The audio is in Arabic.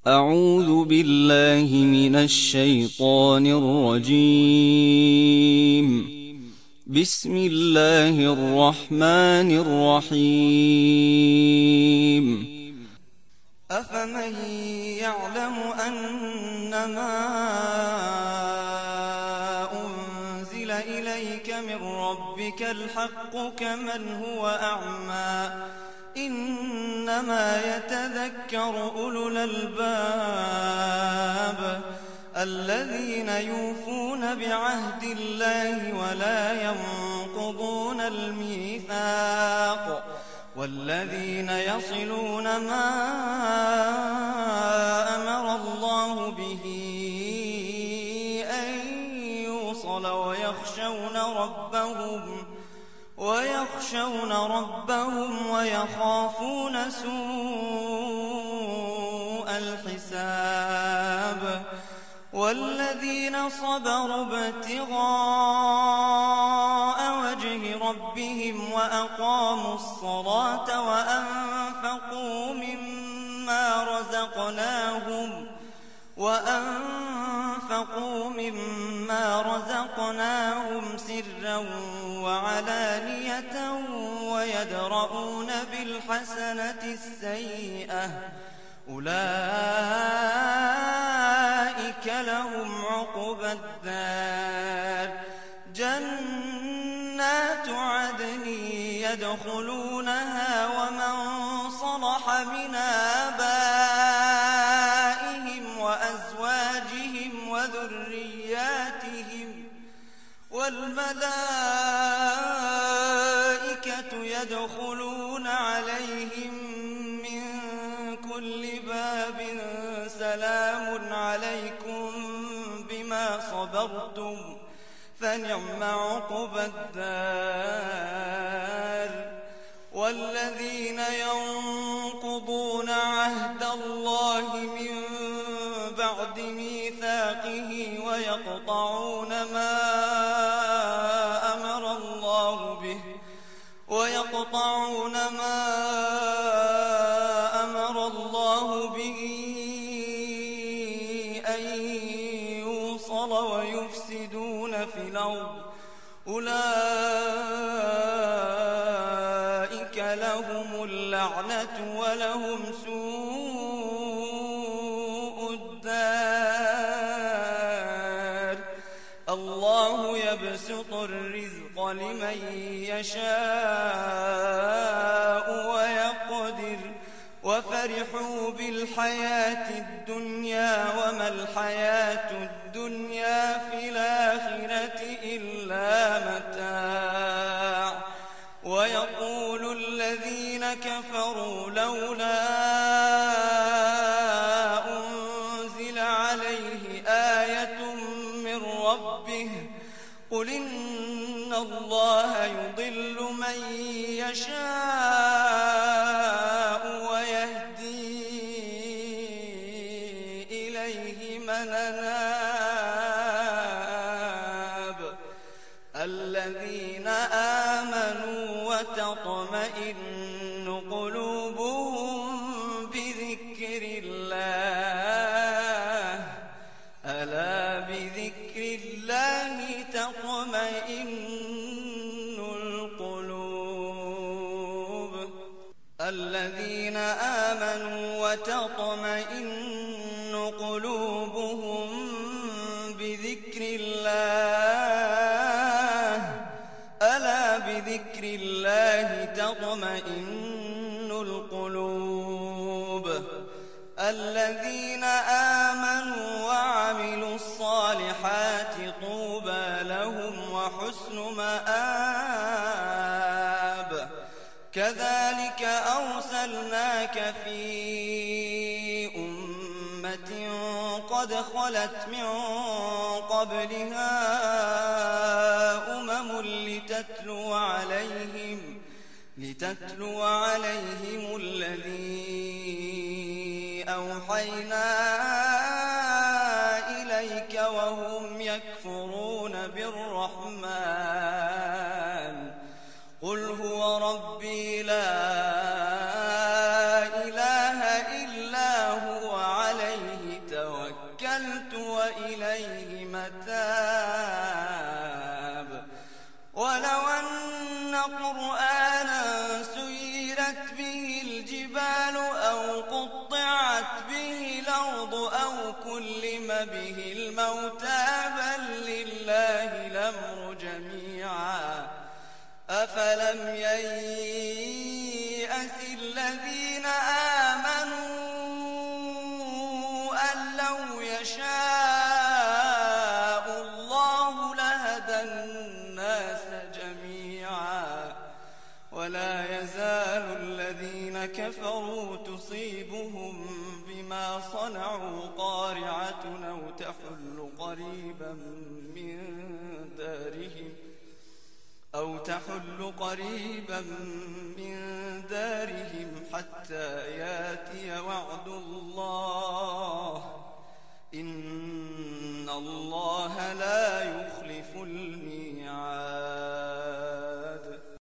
أعوذ بالله من الشيطان الرجيم. بسم الله الرحمن الرحيم. أفمن يعلم أنما أنزل إليك من ربك الحق كمن هو أعمى إنما يتذكر أولو الألباب الذين يوفون بعهد الله ولا ينقضون الميثاق والذين يصلون ما أمر الله به أن يوصل ويخشون ربهم ويخافون سوء الحساب والذين صبروا ابتغاء وجه ربهم وأقاموا الصلاة وأنفقوا مما رزقناهم سرا وعلانية ويدرؤون بالحسنة السيئة أولئك لهم عقبى الدار جنات عدن يدخلونها ومن صلح من آبائهم وأزواجهم وذرياتهم والملائكة يدخلون عليهم من كل باب سلام عليكم بما صبرتم فنعم عقبى الدار والذين ينقضون عهد الله من بعد ميثاقه ويقطعون ما أمر الله به أن يوصل ويفسدون في الأرض أولئك لهم اللعنة ولهم سوء الدار الله يبسط الرزق لمن يشاء ويقدر وفرحوا بالحياة الدنيا وما الحياة الدنيا في الآخرة إلا متاع ويقول الذين كفروا لولا أنزل عليه آية من ربه قل إن الله يضل من يشاء ويهدي إليه من أناب الذين آمنوا وتطمئن قلوبهم بذكر الله ألا بذكر الله تطمئن القلوب الذين آمنوا وتطمئن قلوبهم بذكر الله ألا بذكر الله تطمئن القلوب الذين آمنوا وعملوا الصالحات طوبى لهم وحسن مآب كذلك أرسلناك في أمة قد خلت من قبلها أمم لتتلو عليهم الذي أوحينا إليك وهم يكفرون بالرحمن قل هو ربي لا إله إلا هو عليه أو كلم به الموتى بل لله الأمر جميعا أفلم ييأس الذين آمنوا أن لو يشاء الله لهدى الناس جميعا ولا يزال الذين كفروا تصيبهم بما صنعوا قارعة أو تحل قريبا من دارهم حتى ياتي وعد الله إن الله لا يخلف الميعاد.